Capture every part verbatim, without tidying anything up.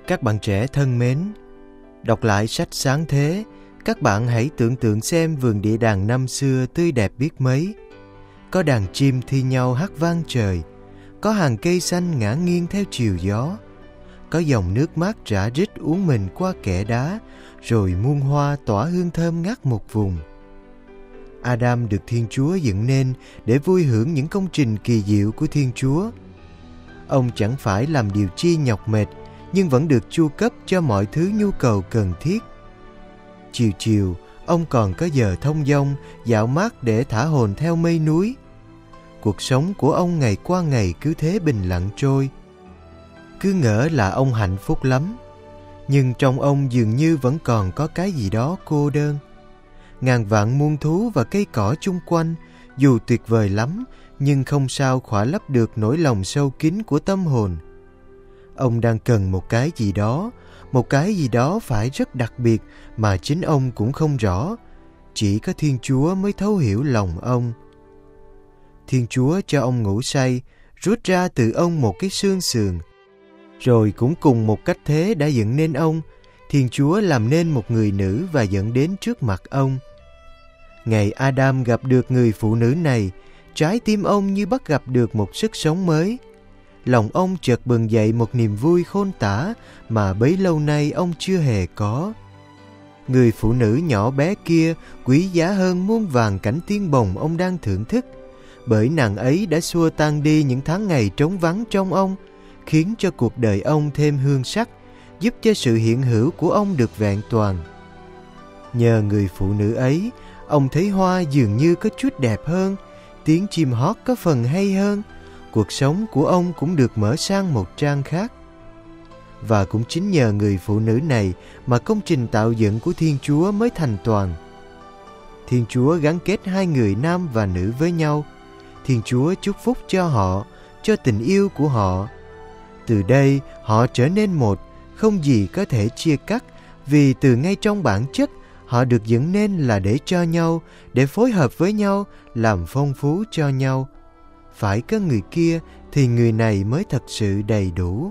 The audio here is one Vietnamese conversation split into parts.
Các bạn trẻ thân mến, đọc lại sách Sáng Thế, các bạn hãy tưởng tượng xem vườn địa đàng năm xưa tươi đẹp biết mấy. Có đàn chim thi nhau hát vang trời, có hàng cây xanh ngả nghiêng theo chiều gió, có dòng nước mát rã rít uốn mình qua kẽ đá, rồi muôn hoa tỏa hương thơm ngát một vùng. Adam được Thiên Chúa dựng nên để vui hưởng những công trình kỳ diệu của Thiên Chúa. Ông chẳng phải làm điều chi nhọc mệt, nhưng vẫn được chu cấp cho mọi thứ nhu cầu cần thiết. Chiều chiều, ông còn có giờ thông dong, dạo mát để thả hồn theo mây núi. Cuộc sống của ông ngày qua ngày cứ thế bình lặng trôi. Cứ ngỡ là ông hạnh phúc lắm, nhưng trong ông dường như vẫn còn có cái gì đó cô đơn. Ngàn vạn muôn thú và cây cỏ chung quanh, dù tuyệt vời lắm, nhưng không sao khỏa lấp được nỗi lòng sâu kín của tâm hồn. Ông đang cần một cái gì đó, một cái gì đó phải rất đặc biệt mà chính ông cũng không rõ. Chỉ có Thiên Chúa mới thấu hiểu lòng ông. Thiên Chúa cho ông ngủ say, rút ra từ ông một cái xương sườn. Rồi cũng cùng một cách thế đã dựng nên ông, Thiên Chúa làm nên một người nữ và dẫn đến trước mặt ông. Ngày Adam gặp được người phụ nữ này, trái tim ông như bắt gặp được một sức sống mới. Lòng ông chợt bừng dậy một niềm vui khôn tả mà bấy lâu nay ông chưa hề có. Người phụ nữ nhỏ bé kia quý giá hơn muôn vàn cảnh tiên bồng ông đang thưởng thức, bởi nàng ấy đã xua tan đi những tháng ngày trống vắng trong ông, khiến cho cuộc đời ông thêm hương sắc, giúp cho sự hiện hữu của ông được vẹn toàn. Nhờ người phụ nữ ấy, ông thấy hoa dường như có chút đẹp hơn, tiếng chim hót có phần hay hơn, cuộc sống của ông cũng được mở sang một trang khác. Và cũng chính nhờ người phụ nữ này mà công trình tạo dựng của Thiên Chúa mới thành toàn. Thiên Chúa gắn kết hai người nam và nữ với nhau. Thiên Chúa chúc phúc cho họ, cho tình yêu của họ. Từ đây họ trở nên một, không gì có thể chia cắt, vì từ ngay trong bản chất họ được dựng nên là để cho nhau, để phối hợp với nhau, làm phong phú cho nhau. Phải có người kia thì người này mới thật sự đầy đủ.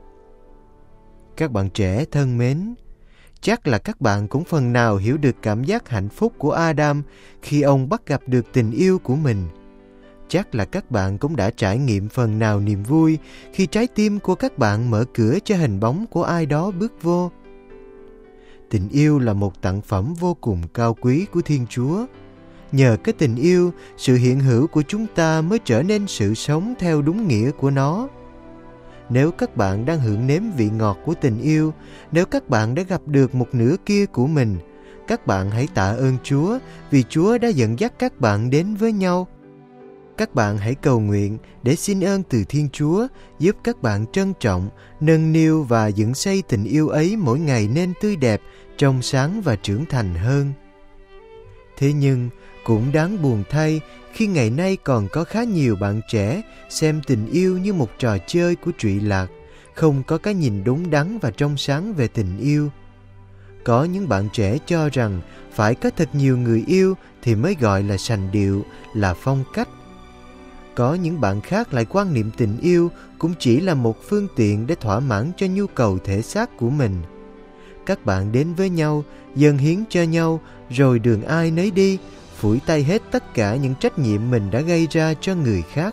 Các bạn trẻ thân mến, chắc là các bạn cũng phần nào hiểu được cảm giác hạnh phúc của Adam khi ông bắt gặp được tình yêu của mình. Chắc là các bạn cũng đã trải nghiệm phần nào niềm vui khi trái tim của các bạn mở cửa cho hình bóng của ai đó bước vô. Tình yêu là một tặng phẩm vô cùng cao quý của Thiên Chúa. Nhờ cái tình yêu, sự hiện hữu của chúng ta mới trở nên sự sống theo đúng nghĩa của nó. Nếu các bạn đang hưởng nếm vị ngọt của tình yêu, nếu các bạn đã gặp được một nửa kia của mình, các bạn hãy tạ ơn Chúa vì Chúa đã dẫn dắt các bạn đến với nhau. Các bạn hãy cầu nguyện để xin ơn từ Thiên Chúa giúp các bạn trân trọng, nâng niu và dựng xây tình yêu ấy mỗi ngày nên tươi đẹp, trong sáng và trưởng thành hơn. Thế nhưng, cũng đáng buồn thay khi ngày nay còn có khá nhiều bạn trẻ xem tình yêu như một trò chơi của trụy lạc, không có cái nhìn đúng đắn và trong sáng về tình yêu. Có những bạn trẻ cho rằng phải có thật nhiều người yêu thì mới gọi là sành điệu, là phong cách. Có những bạn khác lại quan niệm tình yêu cũng chỉ là một phương tiện để thỏa mãn cho nhu cầu thể xác của mình. Các bạn đến với nhau, dâng hiến cho nhau, rồi đường ai nấy đi, phủi tay hết tất cả những trách nhiệm mình đã gây ra cho người khác.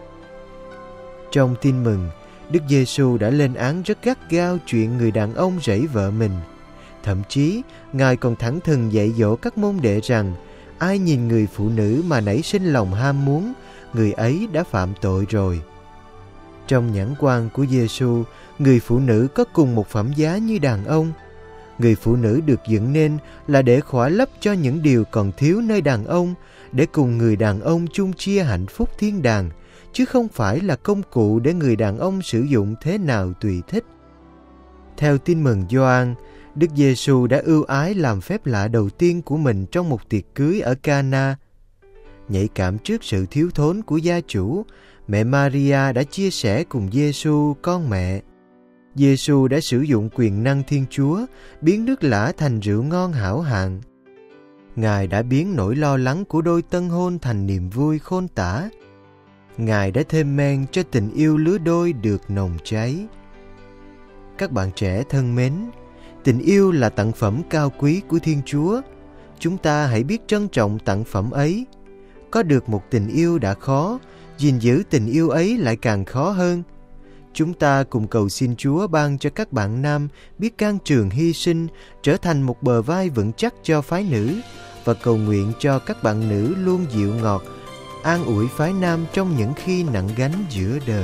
Trong Tin Mừng, Đức Giêsu đã lên án rất gắt gao chuyện người đàn ông rẫy vợ mình. Thậm chí, Ngài còn thẳng thừng dạy dỗ các môn đệ rằng ai nhìn người phụ nữ mà nảy sinh lòng ham muốn, người ấy đã phạm tội rồi. Trong nhãn quan của Giêsu, người phụ nữ có cùng một phẩm giá như đàn ông. Người phụ nữ được dựng nên là để khỏa lấp cho những điều còn thiếu nơi đàn ông, để cùng người đàn ông chung chia hạnh phúc thiên đàng, chứ không phải là công cụ để người đàn ông sử dụng thế nào tùy thích. Theo Tin Mừng Gioan, Đức Giêsu đã ưu ái làm phép lạ đầu tiên của mình trong một tiệc cưới ở Ca-na. Nhạy cảm trước sự thiếu thốn của gia chủ, mẹ Maria đã chia sẻ cùng Giêsu con mẹ. Giêsu đã sử dụng quyền năng Thiên Chúa biến nước lã thành rượu ngon hảo hạng. Ngài đã biến nỗi lo lắng của đôi tân hôn thành niềm vui khôn tả. Ngài đã thêm men cho tình yêu lứa đôi được nồng cháy. các bạn trẻ thân mến, tình yêu là tặng phẩm cao quý của Thiên Chúa. Chúng ta hãy biết trân trọng tặng phẩm ấy. Có được một tình yêu đã khó, gìn giữ tình yêu ấy lại càng khó hơn. Chúng ta cùng cầu xin Chúa ban cho các bạn nam biết can trường hy sinh, trở thành một bờ vai vững chắc cho phái nữ, và cầu nguyện cho các bạn nữ luôn dịu ngọt, an ủi phái nam trong những khi nặng gánh giữa đời.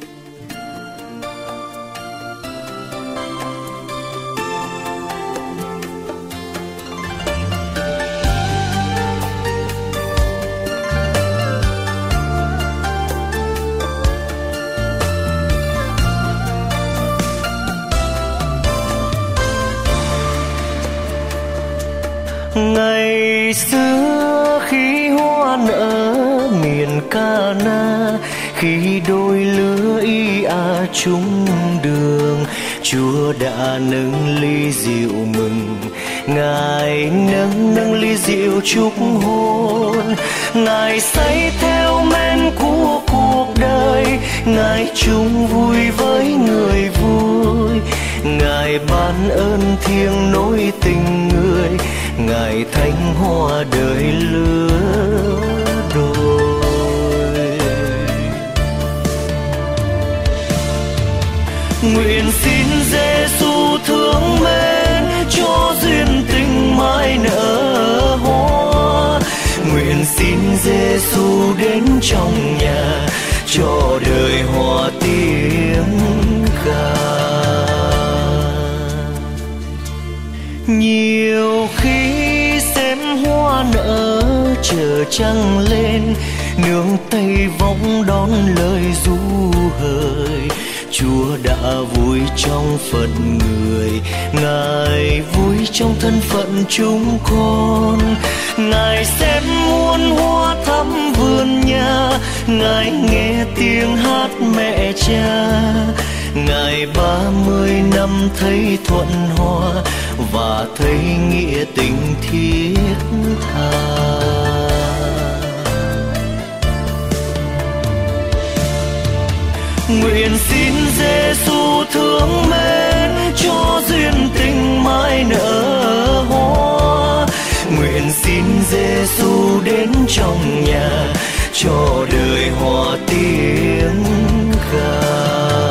Ngày xưa khi hoa nở miền Ca-na, khi đôi lứa y a chung đường, Chúa đã nâng ly rượu mừng. Ngài nâng nâng ly rượu chúc hôn. Ngài say theo men của cuộc đời, Ngài chung vui với người vui. Ngài ban ơn thiêng nối tình người, Ngài thánh hoa đời lứa đôi. Nguyện xin Giê-xu thương mến cho duyên tình mãi nở hoa. Nguyện xin Giê-xu đến trong nhà cho đời hoa tiếng ca. Nhiều khi xem hoa nở chờ trăng lên, nương tay vọng đón lời ru hời. Chúa đã vui trong phận người, Ngài vui trong thân phận chúng con. Ngài xem muôn hoa thắm vườn nhà, Ngài nghe tiếng hát mẹ cha. Ngài ba mươi năm thấy thuận hòa và thấy nghĩa tình thiết tha. Nguyện xin Giê-xu thương mến cho duyên tình mãi nở hoa. Nguyện xin Giê-xu đến trong nhà cho đời hoa tiếng ca.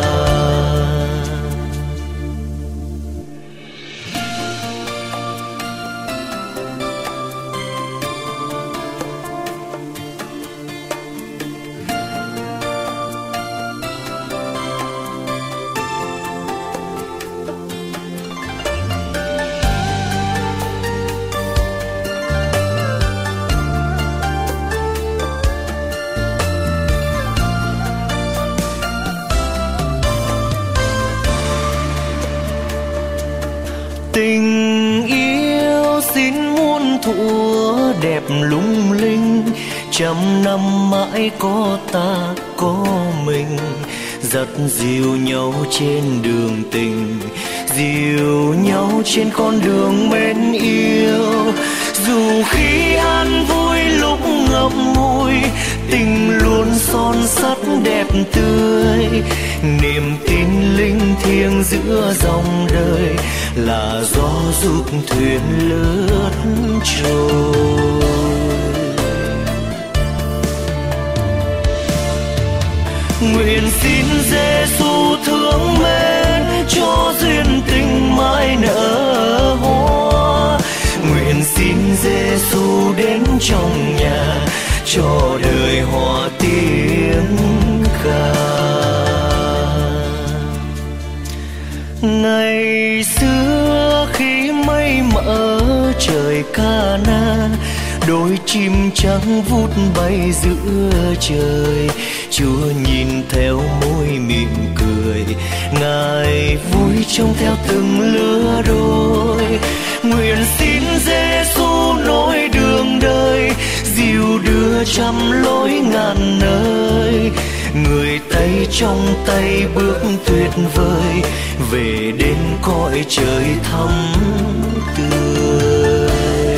Tình yêu xin muôn thuở đẹp lung linh, trăm năm mãi có ta có mình. Dắt dìu nhau trên đường tình, dìu nhau trên con đường mến yêu. Dù khi an vui lúc ngậm ngùi, tình luôn son sắt đẹp tươi. Niềm tin linh thiêng giữa dòng đời là gió giúp thuyền lướt trôi. Nguyện xin Giê-xu thương mến cho duyên tình mãi nở hoa. Nguyện xin Giê-xu đến trong nhà cho đời hoa tiếng ca. Ngày xưa khi mây mờ trời Ca-na, đôi chim trắng vút bay giữa trời. Chúa nhìn theo môi mỉm cười, Ngài vui trông theo từng lứa đôi. Nguyện xin Giê-xu nối đường đời, dìu đưa trăm lối ngàn nơi. Người tay trong tay bước tuyệt vời, về đến cõi trời thắm tươi.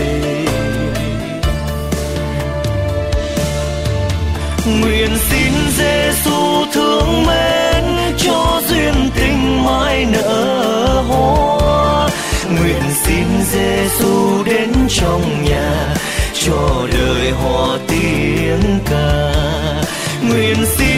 Nguyện xin Giê-xu thương mến cho duyên tình mãi nở Nguyện xin Giêsu đến trong nhà cho đời họ tiếng ca. Nguyện xin